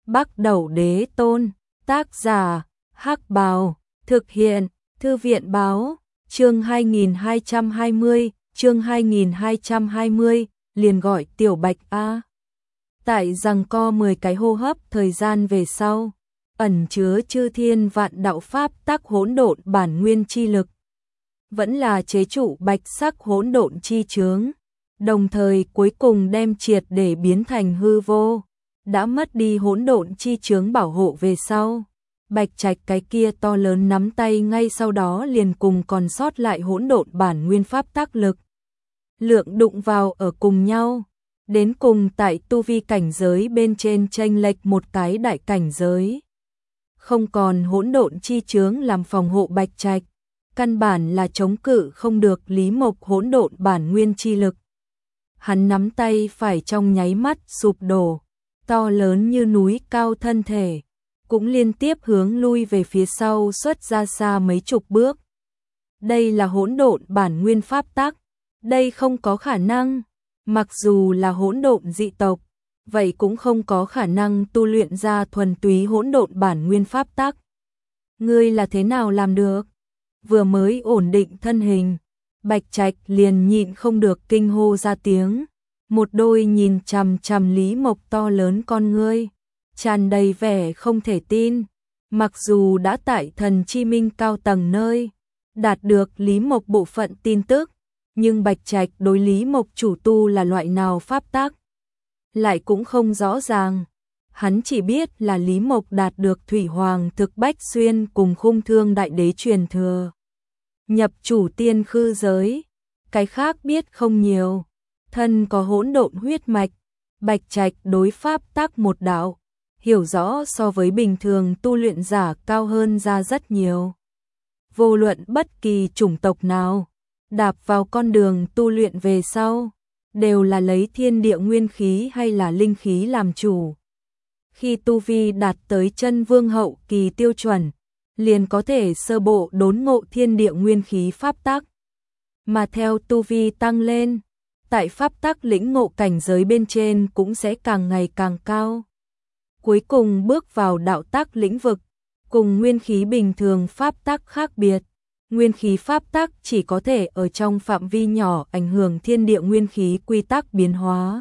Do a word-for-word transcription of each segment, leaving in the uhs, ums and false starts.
Bắc Đẩu Đế Tôn, tác giả, Hắc Bào, thực hiện, Thư viện báo, chương hai nghìn hai trăm hai mươi, chương hai nghìn hai trăm hai mươi, liền gọi Tiểu Bạch A. Tại giằng co mười cái hô hấp thời gian về sau, ẩn chứa chư thiên vạn đạo pháp tác hỗn độn bản nguyên chi lực, vẫn là chế trụ bạch sắc hỗn độn chi chướng, đồng thời cuối cùng đem triệt để biến thành hư vô, đã mất đi hỗn độn chi chướng bảo hộ về sau. Bạch Trạch cái kia to lớn nắm tay ngay sau đó liền cùng còn sót lại hỗn độn bản nguyên pháp tác lực lượng đụng vào ở cùng nhau, đến cùng tại tu vi cảnh giới bên trên chênh lệch một cái đại cảnh giới. Không còn hỗn độn chi chướng làm phòng hộ Bạch Trạch, căn bản là chống cự không được Lý Mộc hỗn độn bản nguyên chi lực. Hắn nắm tay phải trong nháy mắt sụp đổ, to lớn như núi cao thân thể cũng liên tiếp hướng lui về phía sau xuất ra xa mấy chục bước. Đây là hỗn độn bản nguyên pháp tắc, đây không có khả năng, mặc dù là hỗn độn dị tộc, vậy cũng không có khả năng tu luyện ra thuần túy hỗn độn bản nguyên pháp tắc. Ngươi là thế nào làm được? Vừa mới ổn định thân hình, Bạch Trạch liền nhịn không được kinh hô ra tiếng, một đôi nhìn chằm chằm Lý Mộc to lớn con ngươi, tràn đầy vẻ không thể tin. Mặc dù đã tại Thần Chi Minh cao tầng nơi đạt được Lý Mộc bộ phận tin tức, nhưng Bạch Trạch đối Lý Mộc chủ tu là loại nào pháp tắc lại cũng không rõ ràng. Hắn chỉ biết là Lý Mộc đạt được Thủy Hoàng thực Bách Xuyên cùng Khung Thương Đại Đế truyền thừa, nhập chủ tiên khư giới, cái khác biết không nhiều. Thân có hỗn độn huyết mạch, Bạch Trạch đối pháp tắc một đạo hiểu rõ so với bình thường tu luyện giả cao hơn ra rất nhiều. Vô luận bất kỳ chủng tộc nào đạp vào con đường tu luyện về sau, đều là lấy thiên địa nguyên khí hay là linh khí làm chủ. Khi tu vi đạt tới chân vương hậu kỳ tiêu chuẩn, liền có thể sơ bộ đốn ngộ thiên địa nguyên khí pháp tắc. Mà theo tu vi tăng lên, tại pháp tắc lĩnh ngộ cảnh giới bên trên cũng sẽ càng ngày càng cao. Cuối cùng bước vào đạo tắc lĩnh vực, cùng nguyên khí bình thường pháp tắc khác biệt. Nguyên khí pháp tắc chỉ có thể ở trong phạm vi nhỏ ảnh hưởng thiên địa nguyên khí quy tắc biến hóa,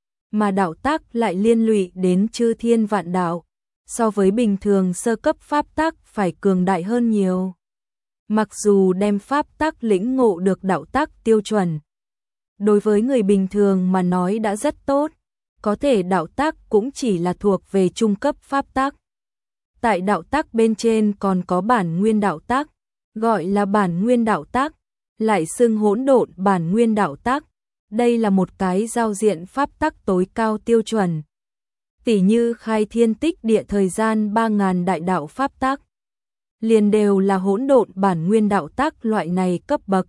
mà đạo tắc lại liên lụy đến chư thiên vạn đạo, so với bình thường sơ cấp pháp tắc phải cường đại hơn nhiều. Mặc dù đem pháp tắc lĩnh ngộ được đạo tắc tiêu chuẩn, đối với người bình thường mà nói đã rất tốt, có thể đạo tắc cũng chỉ là thuộc về trung cấp pháp tắc. Tại đạo tắc bên trên còn có bản nguyên đạo tắc, gọi là bản nguyên đạo tắc, lại xưng hỗn độn bản nguyên đạo tắc. Đây là một cái giao diện pháp tắc tối cao tiêu chuẩn. Tỉ như khai thiên tích địa thời gian ba ngàn đại đạo pháp tắc, liền đều là hỗn độn bản nguyên đạo tắc loại này cấp bậc.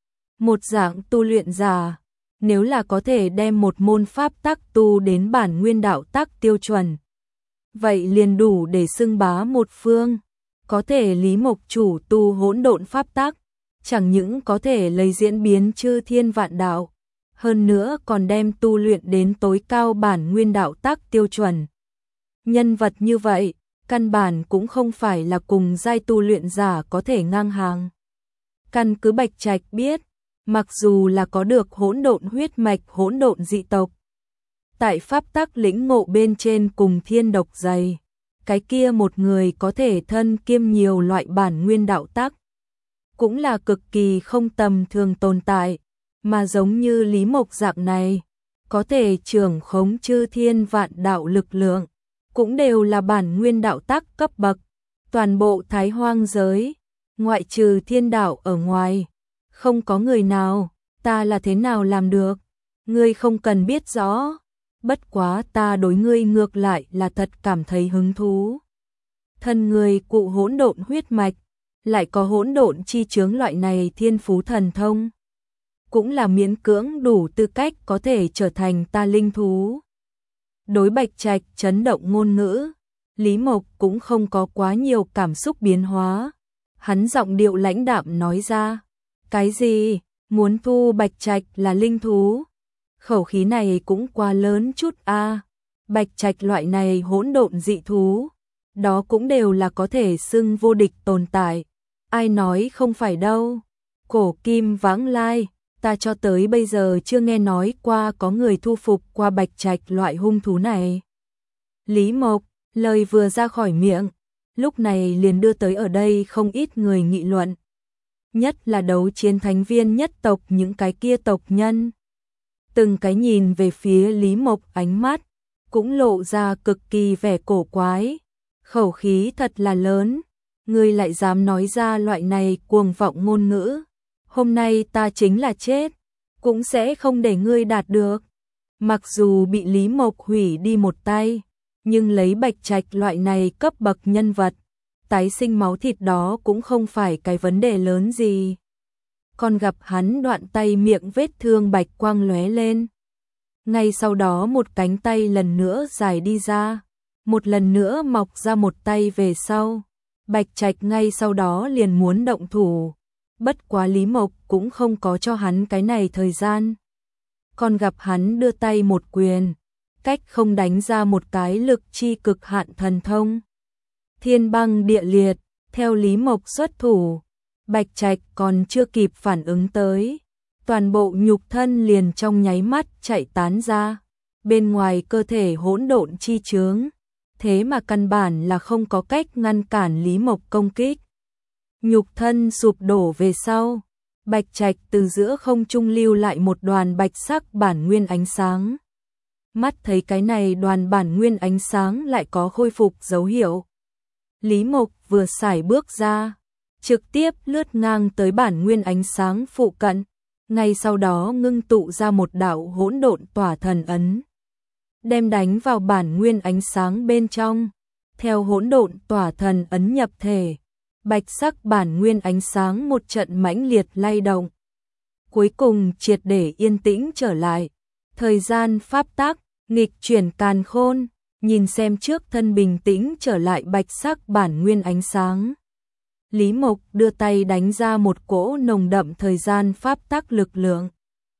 Một dạng tu luyện giả, nếu là có thể đem một môn pháp tắc tu đến bản nguyên đạo tắc tiêu chuẩn, vậy liền đủ để xưng bá một phương. Có thể Lý Mộc chủ tu hỗn độn pháp tắc, chẳng những có thể lấy diễn biến chư thiên vạn đạo, hơn nữa còn đem tu luyện đến tối cao bản nguyên đạo tắc tiêu chuẩn. Nhân vật như vậy, căn bản cũng không phải là cùng giai tu luyện giả có thể ngang hàng. Căn cứ Bạch Trạch biết, mặc dù là có được hỗn độn huyết mạch hỗn độn dị tộc, tại pháp tắc lĩnh ngộ bên trên cùng thiên độc dày, cái kia một người có thể thân kiêm nhiều loại bản nguyên đạo tắc, cũng là cực kỳ không tầm thường tồn tại. Mà giống như Lý Mộc dạng này, có thể trưởng khống chư thiên vạn đạo lực lượng, cũng đều là bản nguyên đạo tắc cấp bậc. Toàn bộ Thái Hoang giới, ngoại trừ thiên đạo ở ngoài, không có người nào. Ta là thế nào làm được? Ngươi không cần biết rõ, bất quá ta đối ngươi ngược lại là thật cảm thấy hứng thú. Thân người cụ hỗn độn huyết mạch, lại có hỗn độn chi chướng loại này thiên phú thần thông, cũng là miễn cưỡng đủ tư cách có thể trở thành ta linh thú. Đối Bạch Trạch chấn động ngôn ngữ, Lý Mộc cũng không có quá nhiều cảm xúc biến hóa. Hắn giọng điệu lãnh đạm nói ra, cái gì, muốn thu Bạch Trạch là linh thú? Khẩu khí này cũng quá lớn chút a. bạch trạch loại này hỗn độn dị thú, đó cũng đều là có thể xưng vô địch tồn tại. Ai nói không phải đâu. Cổ kim vãng lai, ta cho tới bây giờ chưa nghe nói qua có người thu phục qua bạch trạch loại hung thú này. Lý Mộc, lời vừa ra khỏi miệng, lúc này liền đưa tới ở đây không ít người nghị luận. Nhất là đấu chiến thánh viên nhất tộc những cái kia tộc nhân. Từng cái nhìn về phía Lý Mộc ánh mắt, cũng lộ ra cực kỳ vẻ cổ quái. Khẩu khí thật là lớn, ngươi lại dám nói ra loại này cuồng vọng ngôn ngữ. Hôm nay ta chính là chết, cũng sẽ không để ngươi đạt được. Mặc dù bị Lý Mộc hủy đi một tay, nhưng lấy bạch trạch loại này cấp bậc nhân vật, tái sinh máu thịt đó cũng không phải cái vấn đề lớn gì. Còn gặp hắn đoạn tay miệng vết thương bạch quang lóe lên. Ngay sau đó một cánh tay lần nữa dài đi ra, một lần nữa mọc ra một tay về sau. Bạch trạch ngay sau đó liền muốn động thủ. Bất quá Lý Mộc cũng không có cho hắn cái này thời gian. Còn gặp hắn đưa tay một quyền, cách không đánh ra một cái lực chi cực hạn thần thông. Thiên băng địa liệt, theo Lý Mộc xuất thủ, bạch trạch còn chưa kịp phản ứng tới. Toàn bộ nhục thân liền trong nháy mắt chạy tán ra, bên ngoài cơ thể hỗn độn chi chướng. Thế mà căn bản là không có cách ngăn cản Lý Mộc công kích. Nhục thân sụp đổ về sau, bạch trạch từ giữa không trung lưu lại một đoàn bạch sắc bản nguyên ánh sáng. Mắt thấy cái này đoàn bản nguyên ánh sáng lại có khôi phục dấu hiệu. Lý Mộc vừa sải bước ra, trực tiếp lướt ngang tới bản nguyên ánh sáng phụ cận, ngay sau đó ngưng tụ ra một đạo hỗn độn tỏa thần ấn, đem đánh vào bản nguyên ánh sáng bên trong. Theo hỗn độn tỏa thần ấn nhập thể, bạch sắc bản nguyên ánh sáng một trận mãnh liệt lay động, cuối cùng triệt để yên tĩnh trở lại. Thời gian pháp tắc nghịch chuyển càn khôn, nhìn xem trước thân bình tĩnh trở lại bạch sắc bản nguyên ánh sáng. Lý Mộc đưa tay đánh ra một cỗ nồng đậm thời gian pháp tắc lực lượng,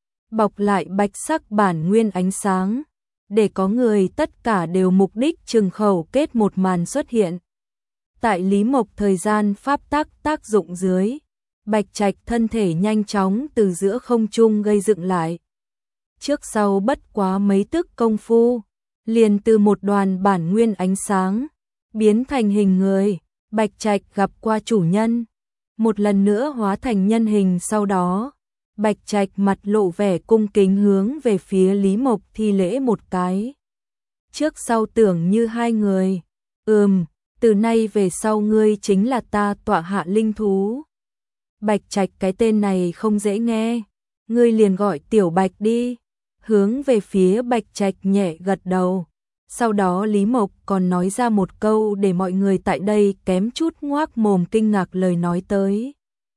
bọc lại bạch sắc bản nguyên ánh sáng, để có người tất cả đều mục đích trừng khẩu kết một màn xuất hiện. Tại Lý Mộc thời gian pháp tắc tác dụng dưới, bạch trạch thân thể nhanh chóng từ giữa không trung gây dựng lại. Trước sau bất quá mấy tức công phu, liền từ một đoàn bản nguyên ánh sáng, biến thành hình người. Bạch trạch gặp qua chủ nhân, một lần nữa hóa thành nhân hình. Sau đó, bạch trạch mặt lộ vẻ cung kính hướng về phía Lý Mộc thi lễ một cái. Trước sau tưởng như hai người. Ừm, từ nay về sau ngươi chính là ta tọa hạ linh thú. Bạch trạch cái tên này không dễ nghe, ngươi liền gọi tiểu bạch đi. Hướng về phía bạch trạch nhẹ gật đầu. Sau đó Lý Mộc còn nói ra một câu để mọi người tại đây kém chút ngoác mồm kinh ngạc lời nói tới.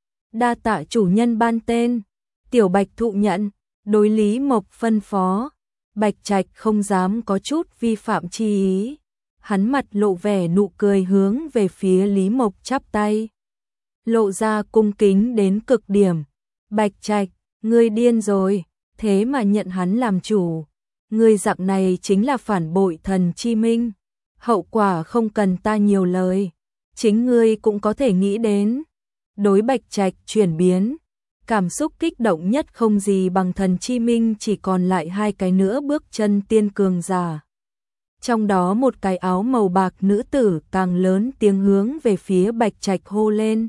Đa tạ chủ nhân ban tên. Tiểu bạch thụ nhận, đối Lý Mộc phân phó. Bạch trạch không dám có chút vi phạm chi ý. Hắn mặt lộ vẻ nụ cười hướng về phía Lý Mộc chắp tay, lộ ra cung kính đến cực điểm. Bạch trạch, ngươi điên rồi, thế mà nhận hắn làm chủ. Ngươi dạng này chính là phản bội thần chi minh, hậu quả không cần ta nhiều lời, chính ngươi cũng có thể nghĩ đến. Đối bạch trạch chuyển biến, cảm xúc kích động nhất không gì bằng thần chi minh chỉ còn lại hai cái nữa bước chân tiên cường giả. Trong đó một cái áo màu bạc nữ tử càng lớn tiếng hướng về phía bạch trạch hô lên.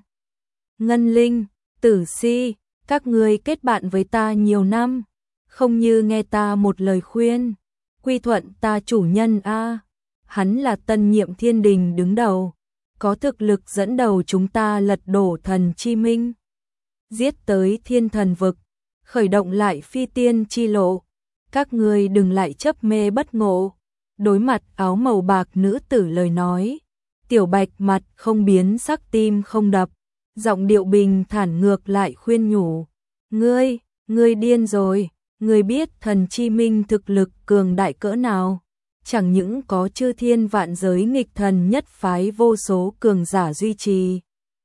Ngân Linh, Tử Si, các ngươi kết bạn với ta nhiều năm, không như nghe ta một lời khuyên, quy thuận ta chủ nhân a. Hắn là tân nhiệm thiên đình đứng đầu, có thực lực dẫn đầu chúng ta lật đổ thần chi minh, giết tới thiên thần vực, khởi động lại phi tiên chi lộ. Các ngươi đừng lại chấp mê bất ngộ. Đối mặt áo màu bạc nữ tử lời nói, tiểu bạch mặt không biến sắc tim không đập, giọng điệu bình thản ngược lại khuyên nhủ. Ngươi, ngươi điên rồi, ngươi biết thần chi minh thực lực cường đại cỡ nào, chẳng những có chư thiên vạn giới nghịch thần nhất phái vô số cường giả duy trì,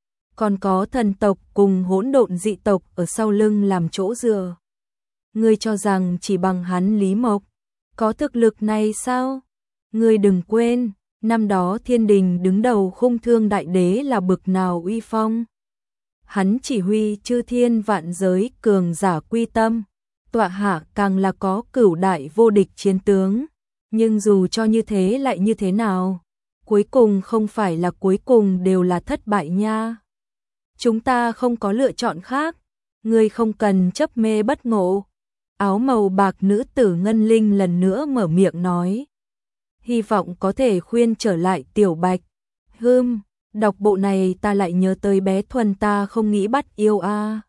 còn có thần tộc cùng hỗn độn dị tộc ở sau lưng làm chỗ dựa. Ngươi cho rằng chỉ bằng hắn Lý Mộc có thực lực này sao? Ngươi đừng quên, năm đó thiên đình đứng đầu khung thương đại đế là bực nào uy phong. Hắn chỉ huy chư thiên vạn giới cường giả quy tâm, tọa hạ càng là có cửu đại vô địch chiến tướng. Nhưng dù cho như thế lại như thế nào? Cuối cùng không phải là cuối cùng đều là thất bại nha. Chúng ta không có lựa chọn khác, ngươi không cần chấp mê bất ngộ. Áo màu bạc nữ tử Ngân Linh lần nữa mở miệng nói. Hy vọng có thể khuyên trở lại Tiểu Bạch. Hừm, đọc bộ này ta lại nhớ tới bé Thuần ta không nghĩ bắt yêu a.